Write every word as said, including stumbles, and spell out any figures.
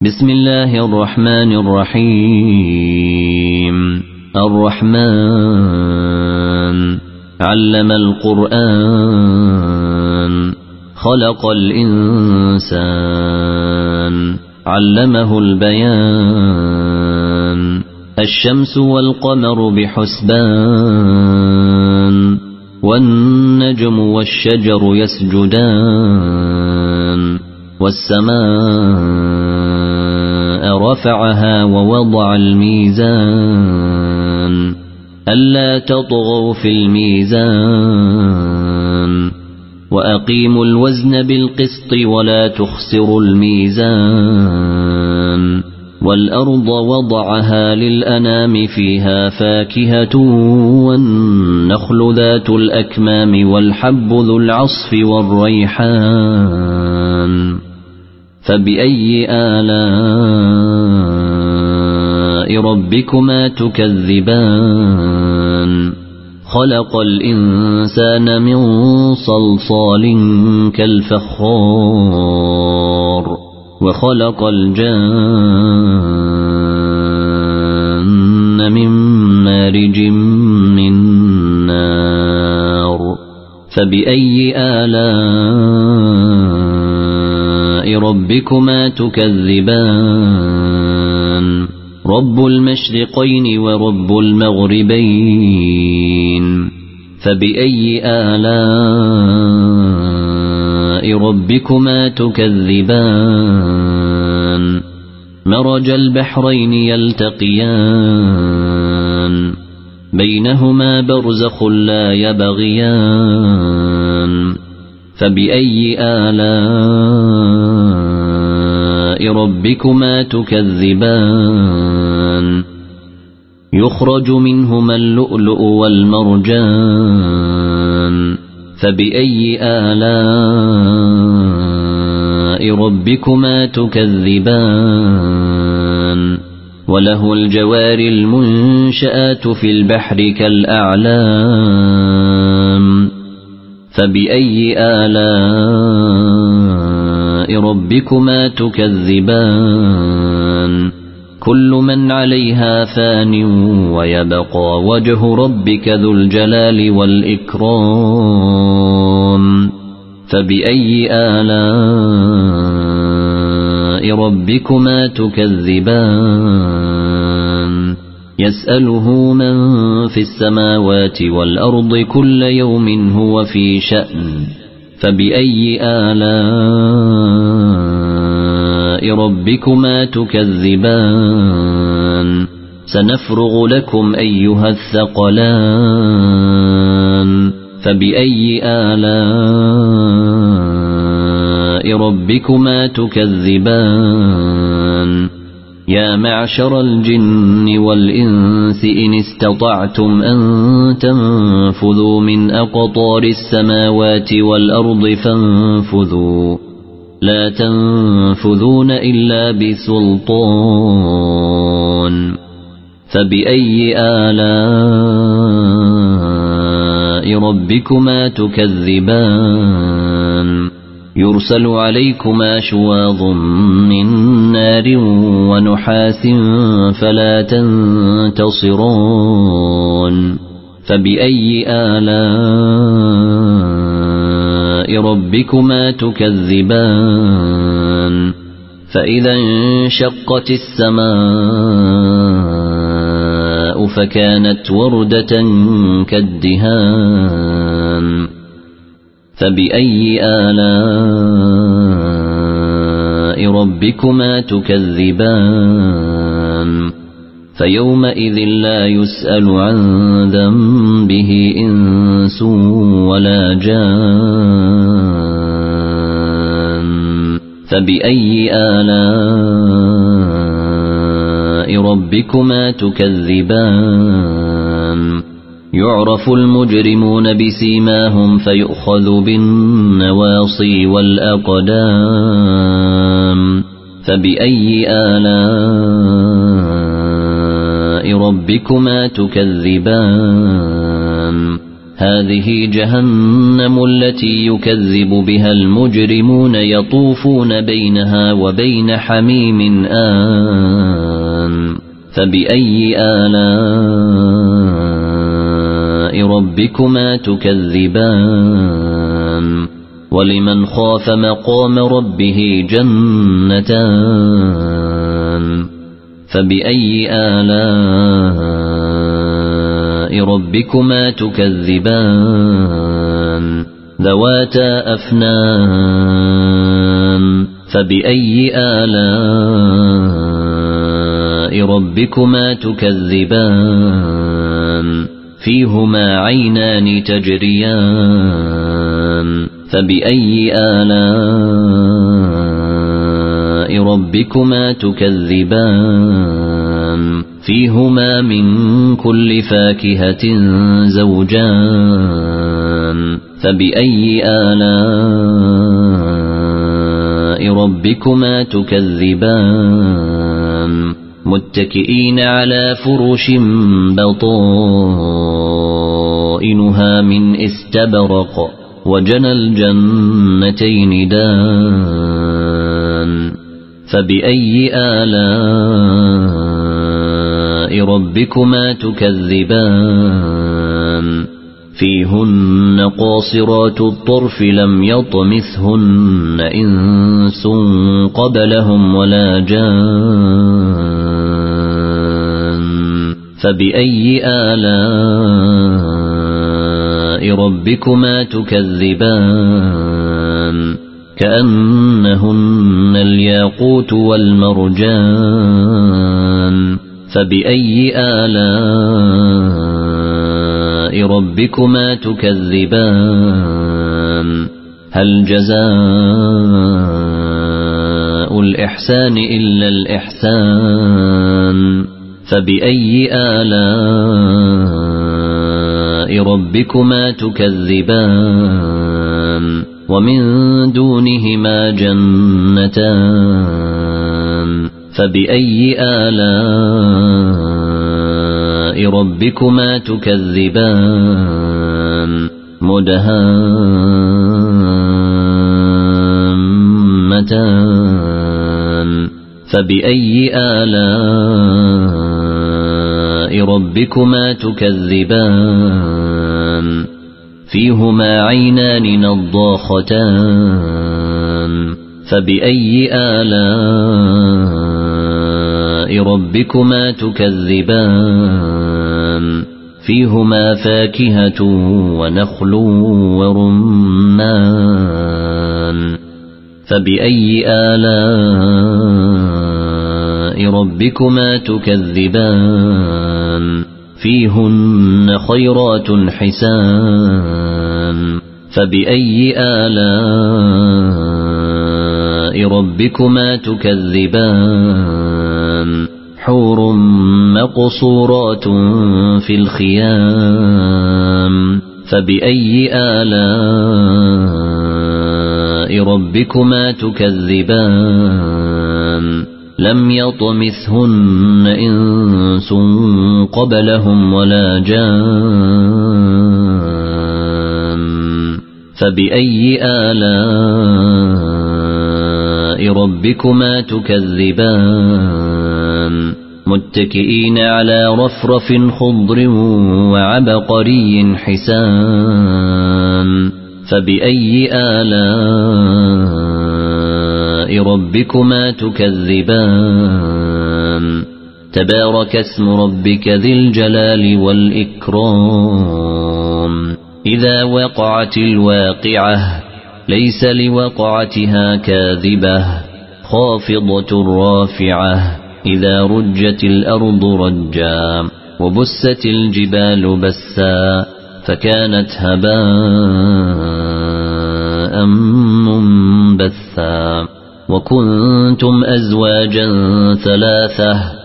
بسم الله الرحمن الرحيم. الرحمن علم القرآن خلق الإنسان علمه البيان. الشمس والقمر بحسبان والنجم والشجر يسجدان. والسماء رفعها ووضع الميزان ألا تطغوا في الميزان وأقيموا الوزن بالقسط ولا تخسروا الميزان. والأرض وضعها للأنام فيها فاكهة والنخل ذات الأكمام والحب ذو العصف والريحان. فبأي آلاء ربكما تكذبان؟ خلق الإنسان من صلصال كالفخار وخلق الجان من مارج من نار. فبأي آلاء ربكما تكذبان؟ رب المشرقين ورب المغربين. فبأي آلاء ربكما تكذبان؟ مرج البحرين يلتقيان بينهما برزخ لا يبغيان. فبأي آلاء ربكما تكذبان؟ يخرج منهما اللؤلؤ والمرجان. فبأي آلاء ربكما تكذبان؟ وله الجوار المنشآت في البحر كالأعلام. فبأي آلاء ربكما تكذبان؟ كل من عليها فان ويبقى وجه ربك ذو الجلال والإكرام. فبأي آلاء ربكما تكذبان؟ يسأله من في السماوات والأرض كل يوم هو في شأن. فبأي آلاء ربكما تكذبان؟ سنفرغ لكم أيها الثقلان. فبأي آلاء ربكما تكذبان؟ يا معشر الجن والإنس إن استطعتم أن تنفذوا من أقطار السماوات والأرض فانفذوا لا تنفذون إلا بسلطان. فبأي آلاء ربكما تكذبان؟ يرسل عليكما شواظ من نار ونحاس فلا تنتصران. فبأي آلاء ربكما تكذبان؟ فإذا انشقت السماء فكانت وردة كالدهان. فبأي آلاء ربكما تكذبان؟ فيومئذ لا يسأل عن ذنبه إنس ولا جان. فبأي آلاء ربكما تكذبان؟ يعرف المجرمون بسيماهم فيؤخذ بالنواصي والأقدام. فبأي آلاء ربكما تكذبان؟ هذه جهنم التي يكذب بها المجرمون يطوفون بينها وبين حميم آن فبأي آلاء ربكما تكذبان ولمن خاف مقام ربه جنتان فبأي آلاء ربكما تكذبان ذواتا أفنان فبأي آلاء ربكما تكذبان فيهما عينان تجريان فبأي آلاء ربكما تكذبان فيهما من كل فاكهة زوجان فبأي آلاء ربكما تكذبان متكئين على فرش بطائنها من استبرق وجنى الجنتين دان فبأي آلاء ربكما تكذبان فيهن قاصرات الطرف لم يطمثهن إنس قبلهم ولا جان فبأي آلاء ربكما تكذبان كأنهن الياقوت والمرجان فبأي آلاء ربكما تكذبان هل جزاء الإحسان إلا الإحسان فبأي آلاء ربكما تكذبان ومن دونهما جنتان فبأي آلاء ربكما تكذبان مدهامتان فبأي آلاء ربكما تكذبان فيهما عينان نضاختان فبأي آلاء ربكما تكذبان فيهما فاكهة ونخل ورمان فبأي آلاء ربكما تكذبان فيهن خيرات حسان فبأي آلاء ربكما تكذبان حور مقصورات في الخيام فبأي آلاء ربكما تكذبان لم يطمثهن إنس قبلهم ولا جان فبأي آلاء ربكما تكذبان متكئين على رفرف خضر وعبقري حسان فبأي آلاء ربكما تكذبان تبارك اسم ربك ذي الجلال والإكرام إذا وقعت الواقعة ليس لوقعتها كاذبة خافضة رافعة إذا رجت الأرض رجا وبست الجبال بسا فكانت هباء منبثا وكنتم أزواجا ثلاثة